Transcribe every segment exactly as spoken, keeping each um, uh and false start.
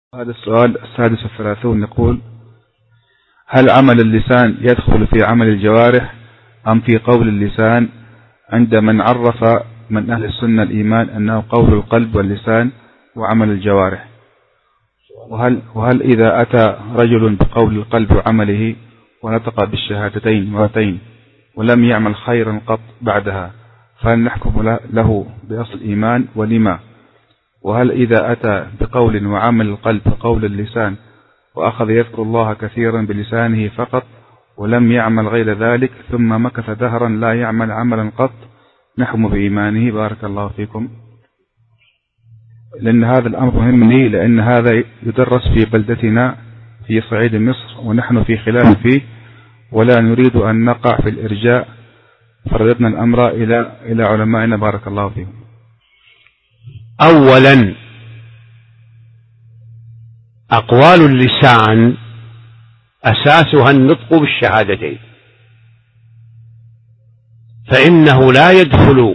هذا السؤال السادس والثلاثون يقول: هل عمل اللسان يدخل في عمل الجوارح أم في قول اللسان؟ عند من عرف من أهل السنة الإيمان أنه قول القلب واللسان وعمل الجوارح. وهل, وهل إذا أتى رجل بقول القلب وعمله ونطق بالشهادتين مرتين ولم يعمل خيرا قط بعدها، فهل نحكم له بأصل الإيمان ولما؟ وهل إذا أتى بقول وعمل القلب وقول اللسان وأخذ يذكر الله كثيرا بلسانه فقط ولم يعمل غير ذلك ثم مكث دهرا لا يعمل عملا قط، نحكم بإيمانه؟ بارك الله فيكم. لأن هذا الأمر مهم لي، لأن هذا يدرس في بلدتنا في صعيد مصر ونحن في خلاف فيه ولا نريد أن نقع في الإرجاء، فرددنا الأمر إلى إلى علمائنا بارك الله فيهم. أولا، أقوال اللسان أساسها النطق بالشهادتين، فإنه لا يدخل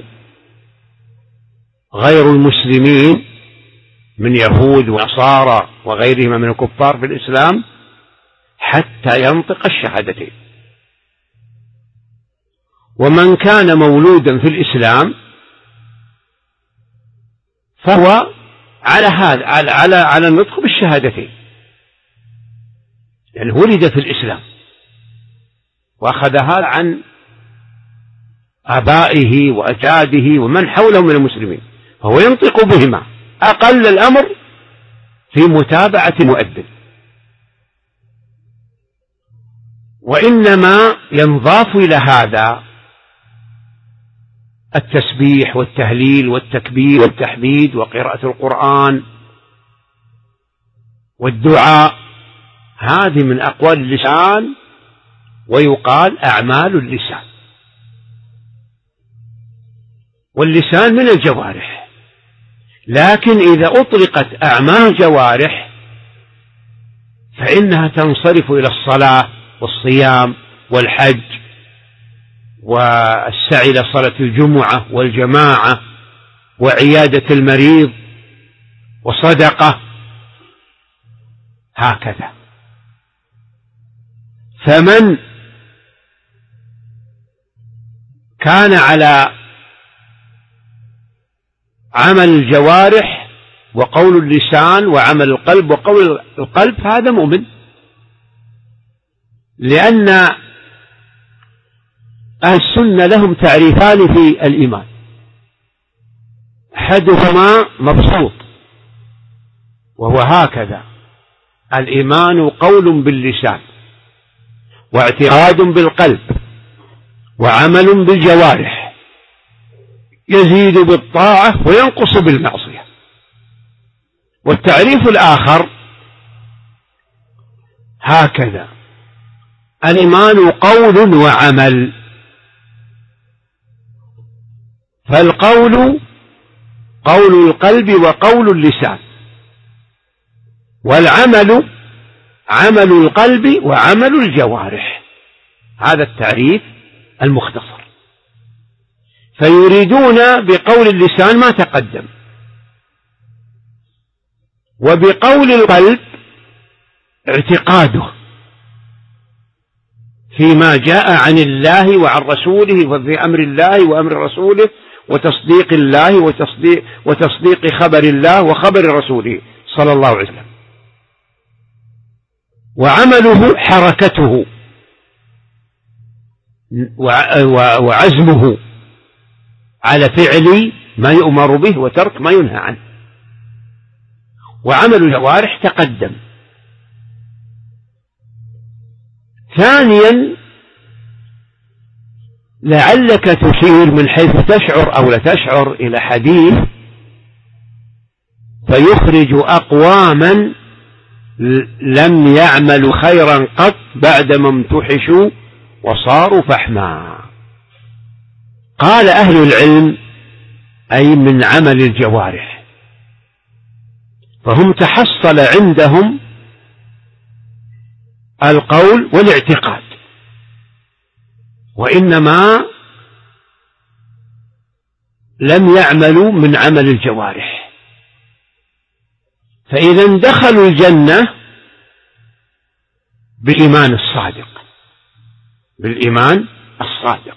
غير المسلمين من يهود ونصارى وغيرهم من الكفار في الإسلام حتى ينطق الشهادتين. ومن كان مولودا في الإسلام فهو على هذا على على على النطق بالشهادتين، يعني ولد في الإسلام وأخذ هذا عن آبائه وأجداده ومن حوله من المسلمين، فهو ينطق بهما أقل الأمر في متابعة المؤذن. وإنما ينضاف إلى هذا التسبيح والتهليل والتكبير والتحميد وقراءة القرآن والدعاء، هذه من أقوال اللسان ويقال أعمال اللسان. واللسان من الجوارح، لكن إذا أطلقت أعمال الجوارح فإنها تنصرف إلى الصلاة والصيام والحج والسعي إلى صلاة الجمعة والجماعة وعيادة المريض وصدقة، هكذا. فمن كان على عمل الجوارح وقول اللسان وعمل القلب وقول القلب هذا مؤمن، لأن أهل السنة لهم تعريفان في الإيمان، أحدهما مبسوط وهو هكذا: الإيمان قول باللسان واعتقاد بالقلب وعمل بالجوارح، يزيد بالطاعة وينقص بالمعصية. والتعريف الآخر هكذا: الإيمان قول وعمل، فالقول قول القلب وقول اللسان، والعمل عمل القلب وعمل الجوارح. هذا التعريف المختصر. فيريدون بقول اللسان ما تقدم، وبقول القلب اعتقاده فيما جاء عن الله وعن رسوله وفي أمر الله وأمر رسوله وتصديق الله وتصديق, وتصديق خبر الله وخبر رسوله صلى الله عليه وسلم. وعمله حركته وعزمه على فعل ما يؤمر به وترك ما ينهى عنه. وعمل الجوارح تقدم. ثانيا، لعلك تشير من حيث تشعر أو لا تشعر إلى حديث فيخرج أقواما لم يعملوا خيرا قط بعدما امتحشوا وصاروا فحما. قال أهل العلم أي من عمل الجوارح، فهم تحصل عندهم القول والاعتقاد، وإنما لم يعملوا من عمل الجوارح. فإذا دخلوا الجنة بالإيمان الصادق، بالإيمان الصادق.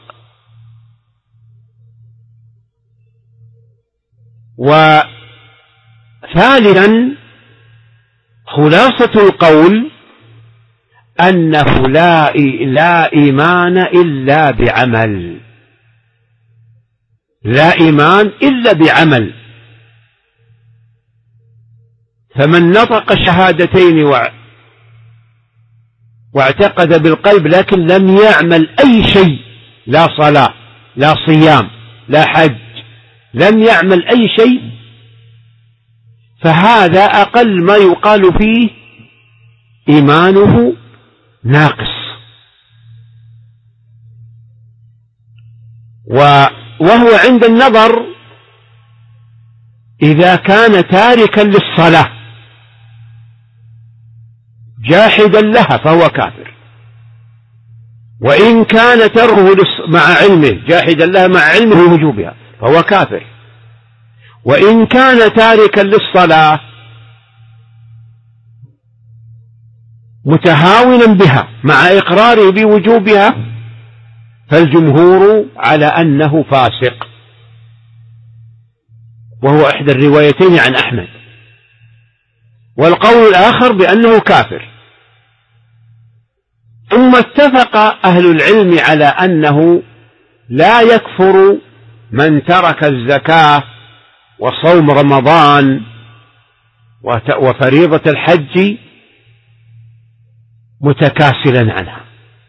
وثالثا خلاصة القول أنه لا لا إيمان إلا بعمل، لا إيمان إلا بعمل. فمن نطق الشهادتين واعتقد بالقلب لكن لم يعمل أي شيء، لا صلاة لا صيام لا حج، لم يعمل أي شيء، فهذا أقل ما يقال فيه إيمانه ناقص. وهو عند النظر إذا كان تاركا للصلاة جاحدا لها فهو كافر، وإن كان تركه مع علمه جاحدا لها مع علمه بوجوبها فهو كافر، وإن كان تاركا للصلاة متهاونا بها مع إقراره بوجوبها فالجمهور على أنه فاسق، وهو إحدى الروايتين عن أحمد، والقول الآخر بأنه كافر. ثم اتفق أهل العلم على أنه لا يكفر من ترك الزكاة وصوم رمضان وفريضة الحج متكاسلا عنها،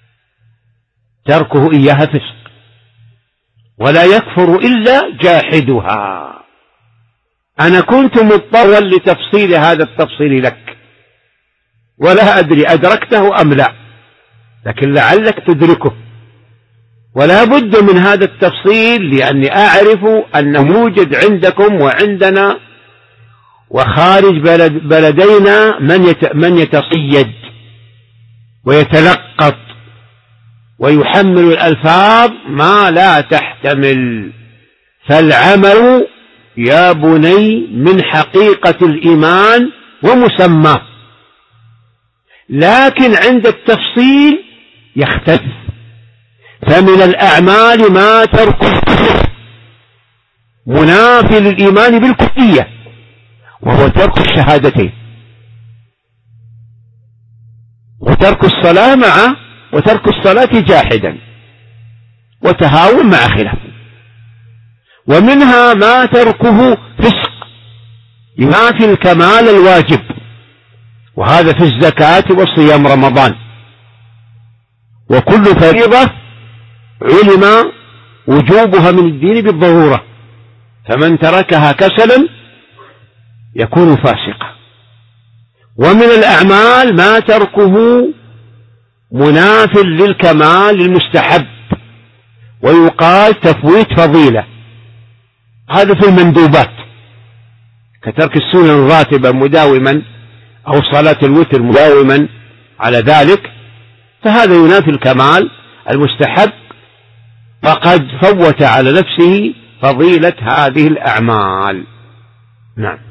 تركه إياها فسق، ولا يكفر إلا جاحدها. أنا كنت مضطرا لتفصيل هذا التفصيل لك، ولا أدري أدركته أم لا، لكن لعلك تدركه، ولا بد من هذا التفصيل لأني أعرف أنه يوجد عندكم وعندنا وخارج بلد بلدينا من من يتصيد ويتلقط ويحمل الألفاظ ما لا تحتمل. فالعمل يا بني من حقيقة الإيمان ومسماه، لكن عند التفصيل يختلف. فمن الأعمال ما ترك منافي للإيمان بالكلية، وهو ترك الشهادتين، وترك الصلاة مع وترك الصلاة جاحدا وتهاون مع خلاف. ومنها ما تركه فسق ينافي الكمال الواجب، وهذا في الزكاة وصيام رمضان. وكل فريضة علم وجوبها من الدين بالضرورة، فمن تركها كسلا يكون فاسقا. ومن الأعمال ما تركه مناف للكمال المستحب، ويقال تفويت فضيلة، هذا في المندوبات كترك السنن الراتبة مداوما أو صلاة الوتر مداوما على ذلك، فهذا ينافي الكمال المستحب، فقد فوت على نفسه فضيلة هذه الأعمال. نعم.